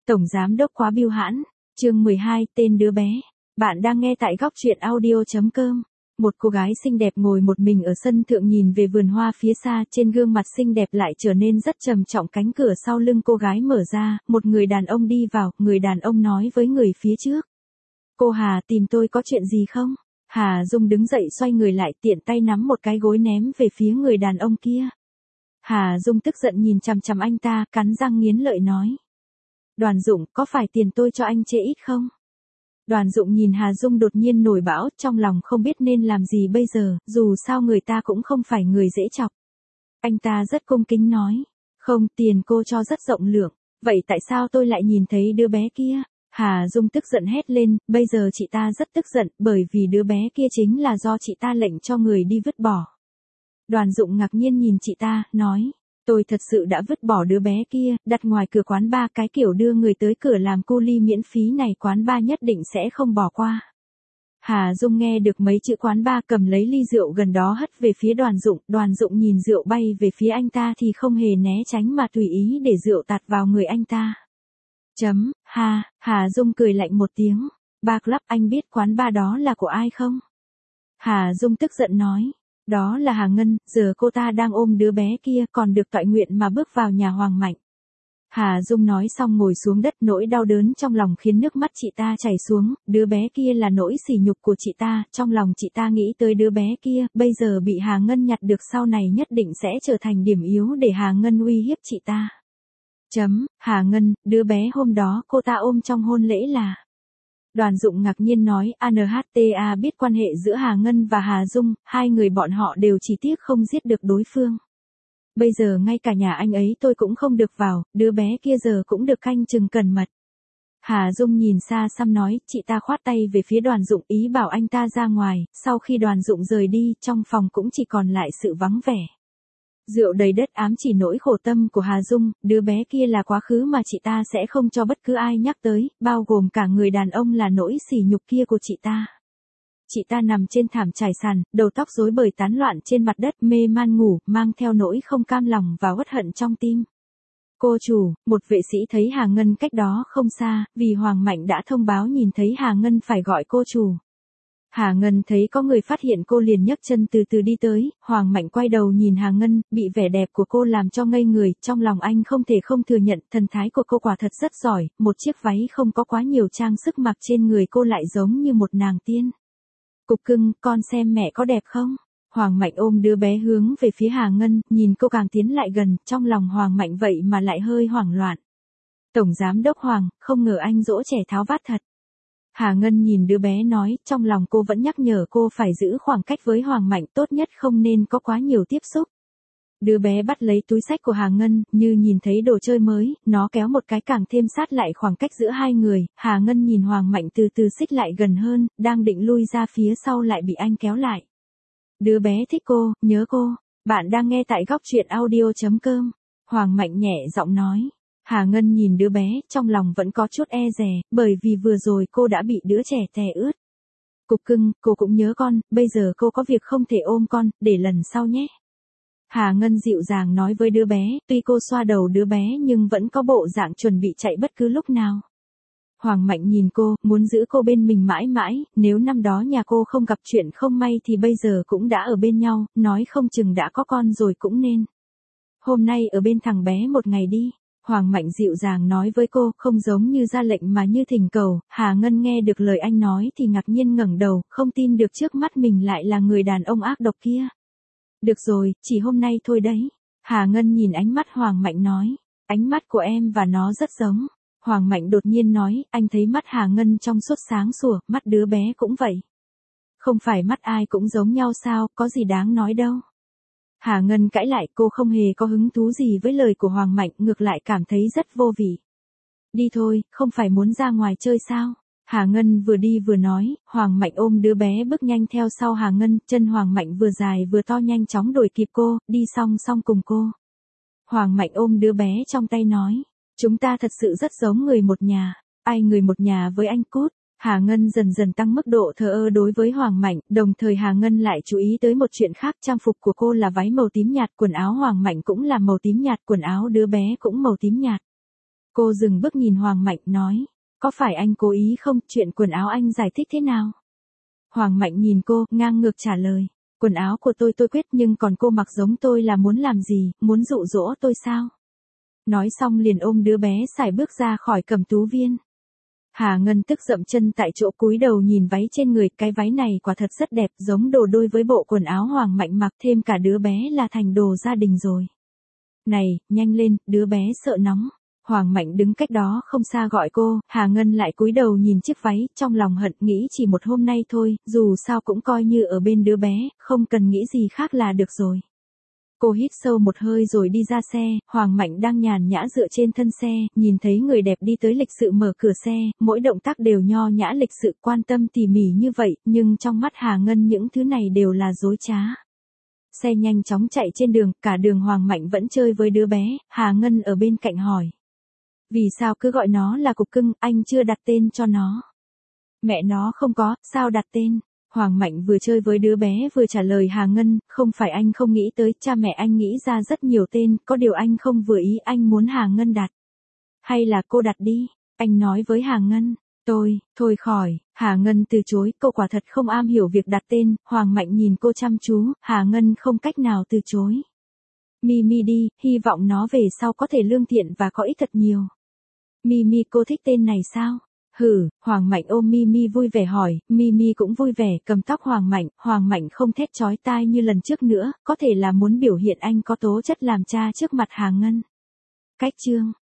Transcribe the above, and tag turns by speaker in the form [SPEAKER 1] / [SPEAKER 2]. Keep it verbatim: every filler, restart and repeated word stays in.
[SPEAKER 1] Tổng giám đốc quá bưu hãn, chương mười hai, tên đứa bé. Bạn đang nghe tại góc truyện audio chấm com. Một cô gái xinh đẹp ngồi một mình ở sân thượng nhìn về vườn hoa phía xa, trên gương mặt xinh đẹp lại trở nên rất trầm trọng. Cánh cửa sau lưng cô gái mở ra, một người đàn ông đi vào, người đàn ông nói với người phía trước. Cô Hà, tìm tôi có chuyện gì không? Hà Dung đứng dậy xoay người lại, tiện tay nắm một cái gối ném về phía người đàn ông kia. Hà Dung tức giận nhìn chằm chằm anh ta, cắn răng nghiến lợi nói. Đoàn Dụng, có phải tiền tôi cho anh chê ít không? Đoàn Dụng nhìn Hà Dung đột nhiên nổi bão, trong lòng không biết nên làm gì bây giờ, dù sao người ta cũng không phải người dễ chọc. Anh ta rất cung kính nói, không, tiền cô cho rất rộng lượng, vậy tại sao tôi lại nhìn thấy đứa bé kia? Hà Dung tức giận hét lên, bây giờ chị ta rất tức giận, bởi vì đứa bé kia chính là do chị ta lệnh cho người đi vứt bỏ. Đoàn Dụng ngạc nhiên nhìn chị ta, nói. Tôi thật sự đã vứt bỏ đứa bé kia, đặt ngoài cửa quán bar, cái kiểu đưa người tới cửa làm cu ly miễn phí này quán bar nhất định sẽ không bỏ qua. Hà Dung nghe được mấy chữ quán bar, cầm lấy ly rượu gần đó hất về phía Đoàn Dụng, Đoàn Dụng nhìn rượu bay về phía anh ta thì không hề né tránh mà tùy ý để rượu tạt vào người anh ta. Chấm, ha, Hà Dung cười lạnh một tiếng, Bar Club, anh biết quán bar đó là của ai không? Hà Dung tức giận nói. Đó là Hà Ngân, giờ cô ta đang ôm đứa bé kia còn được toại nguyện mà bước vào nhà Hoàng Mạnh. Hà Dung nói xong ngồi xuống đất, nỗi đau đớn trong lòng khiến nước mắt chị ta chảy xuống, đứa bé kia là nỗi sỉ nhục của chị ta, trong lòng chị ta nghĩ tới đứa bé kia, bây giờ bị Hà Ngân nhặt được sau này nhất định sẽ trở thành điểm yếu để Hà Ngân uy hiếp chị ta. Chấm, Hà Ngân, đứa bé hôm đó cô ta ôm trong hôn lễ là... Đoàn Dụng ngạc nhiên nói, a en hát tê a biết quan hệ giữa Hà Ngân và Hà Dung, hai người bọn họ đều chỉ tiếc không giết được đối phương. Bây giờ ngay cả nhà anh ấy tôi cũng không được vào, đứa bé kia giờ cũng được canh chừng cẩn mật. Hà Dung nhìn xa xăm nói, chị ta khoát tay về phía Đoàn Dụng ý bảo anh ta ra ngoài, sau khi Đoàn Dụng rời đi, trong phòng cũng chỉ còn lại sự vắng vẻ. Rượu đầy đất ám chỉ nỗi khổ tâm của Hà Dung, đứa bé kia là quá khứ mà chị ta sẽ không cho bất cứ ai nhắc tới, bao gồm cả người đàn ông là nỗi sỉ nhục kia của chị ta. Chị ta nằm trên thảm trải sàn, đầu tóc rối bời tán loạn trên mặt đất, mê man ngủ, mang theo nỗi không cam lòng và uất hận trong tim. Cô chủ, một vệ sĩ thấy Hà Ngân cách đó không xa, vì Hoàng Mạnh đã thông báo nhìn thấy Hà Ngân phải gọi cô chủ. Hà Ngân thấy có người phát hiện cô liền nhấc chân từ từ đi tới, Hoàng Mạnh quay đầu nhìn Hà Ngân, bị vẻ đẹp của cô làm cho ngây người, trong lòng anh không thể không thừa nhận, thần thái của cô quả thật rất giỏi, một chiếc váy không có quá nhiều trang sức mặc trên người cô lại giống như một nàng tiên. Cục cưng, con xem mẹ có đẹp không? Hoàng Mạnh ôm đứa bé hướng về phía Hà Ngân, nhìn cô càng tiến lại gần, trong lòng Hoàng Mạnh vậy mà lại hơi hoảng loạn. Tổng giám đốc Hoàng, không ngờ anh dỗ trẻ tháo vát thật. Hà Ngân nhìn đứa bé nói, trong lòng cô vẫn nhắc nhở cô phải giữ khoảng cách với Hoàng Mạnh, tốt nhất không nên có quá nhiều tiếp xúc. Đứa bé bắt lấy túi xách của Hà Ngân, như nhìn thấy đồ chơi mới, nó kéo một cái càng thêm sát lại khoảng cách giữa hai người, Hà Ngân nhìn Hoàng Mạnh từ từ xích lại gần hơn, đang định lui ra phía sau lại bị anh kéo lại. Đứa bé thích cô, nhớ cô, bạn đang nghe tại góc truyện audio chấm com. Hoàng Mạnh nhẹ giọng nói. Hà Ngân nhìn đứa bé, trong lòng vẫn có chút e dè, bởi vì vừa rồi cô đã bị đứa trẻ tè ướt. Cục cưng, cô cũng nhớ con, bây giờ cô có việc không thể ôm con, để lần sau nhé. Hà Ngân dịu dàng nói với đứa bé, tuy cô xoa đầu đứa bé nhưng vẫn có bộ dạng chuẩn bị chạy bất cứ lúc nào. Hoàng Mạnh nhìn cô, muốn giữ cô bên mình mãi mãi, nếu năm đó nhà cô không gặp chuyện không may thì bây giờ cũng đã ở bên nhau, nói không chừng đã có con rồi cũng nên. Hôm nay ở bên thằng bé một ngày đi. Hoàng Mạnh dịu dàng nói với cô, không giống như ra lệnh mà như thỉnh cầu. Hà Ngân nghe được lời anh nói thì ngạc nhiên ngẩng đầu, không tin được trước mắt mình lại là người đàn ông ác độc kia. Được rồi, chỉ hôm nay thôi đấy. Hà Ngân nhìn ánh mắt Hoàng Mạnh nói, ánh mắt của em và nó rất giống. Hoàng Mạnh đột nhiên nói, anh thấy mắt Hà Ngân trong suốt sáng sủa, mắt đứa bé cũng vậy. Không phải mắt ai cũng giống nhau sao, có gì đáng nói đâu. Hà Ngân cãi lại, cô không hề có hứng thú gì với lời của Hoàng Mạnh, ngược lại cảm thấy rất vô vị. Đi thôi, không phải muốn ra ngoài chơi sao? Hà Ngân vừa đi vừa nói, Hoàng Mạnh ôm đứa bé bước nhanh theo sau Hà Ngân, chân Hoàng Mạnh vừa dài vừa to nhanh chóng đuổi kịp cô, đi song song cùng cô. Hoàng Mạnh ôm đứa bé trong tay nói, chúng ta thật sự rất giống người một nhà, ai người một nhà với anh Cút. Hà Ngân dần dần tăng mức độ thờ ơ đối với Hoàng Mạnh, đồng thời Hà Ngân lại chú ý tới một chuyện khác, trang phục của cô là váy màu tím nhạt, quần áo Hoàng Mạnh cũng là màu tím nhạt, quần áo đứa bé cũng màu tím nhạt. Cô dừng bước nhìn Hoàng Mạnh nói, có phải anh cố ý không, chuyện quần áo anh giải thích thế nào? Hoàng Mạnh nhìn cô, ngang ngược trả lời, quần áo của tôi tôi quyết nhưng còn cô mặc giống tôi là muốn làm gì, muốn dụ dỗ tôi sao? Nói xong liền ôm đứa bé sải bước ra khỏi Cẩm Tú Viên. Hà Ngân tức dậm chân tại chỗ cúi đầu nhìn váy trên người, cái váy này quả thật rất đẹp, giống đồ đôi với bộ quần áo Hoàng Mạnh mặc, thêm cả đứa bé là thành đồ gia đình rồi. Này, nhanh lên, đứa bé sợ nóng. Hoàng Mạnh đứng cách đó không xa gọi cô, Hà Ngân lại cúi đầu nhìn chiếc váy, trong lòng hận nghĩ chỉ một hôm nay thôi, dù sao cũng coi như ở bên đứa bé, không cần nghĩ gì khác là được rồi. Cô hít sâu một hơi rồi đi ra xe, Hoàng Mạnh đang nhàn nhã dựa trên thân xe, nhìn thấy người đẹp đi tới lịch sự mở cửa xe, mỗi động tác đều nho nhã lịch sự quan tâm tỉ mỉ như vậy, nhưng trong mắt Hà Ngân những thứ này đều là dối trá. Xe nhanh chóng chạy trên đường, cả đường Hoàng Mạnh vẫn chơi với đứa bé, Hà Ngân ở bên cạnh hỏi. Vì sao cứ gọi nó là cục cưng, anh chưa đặt tên cho nó? Mẹ nó không có, sao đặt tên? Hoàng Mạnh vừa chơi với đứa bé vừa trả lời Hà Ngân, không phải anh không nghĩ tới, cha mẹ anh nghĩ ra rất nhiều tên, có điều anh không vừa ý, anh muốn Hà Ngân đặt. Hay là cô đặt đi, anh nói với Hà Ngân. Tôi, thôi khỏi, Hà Ngân từ chối, cô quả thật không am hiểu việc đặt tên, Hoàng Mạnh nhìn cô chăm chú, Hà Ngân không cách nào từ chối. Mimi đi, hy vọng nó về sau có thể lương thiện và có ích thật nhiều. Mimi, cô thích tên này sao? Hử, Hoàng Mạnh ôm Mimi vui vẻ hỏi, Mimi cũng vui vẻ, cầm tóc Hoàng Mạnh, Hoàng Mạnh không thét chói tai như lần trước nữa, có thể là muốn biểu hiện anh có tố chất làm cha trước mặt Hà Ngân. Cách chương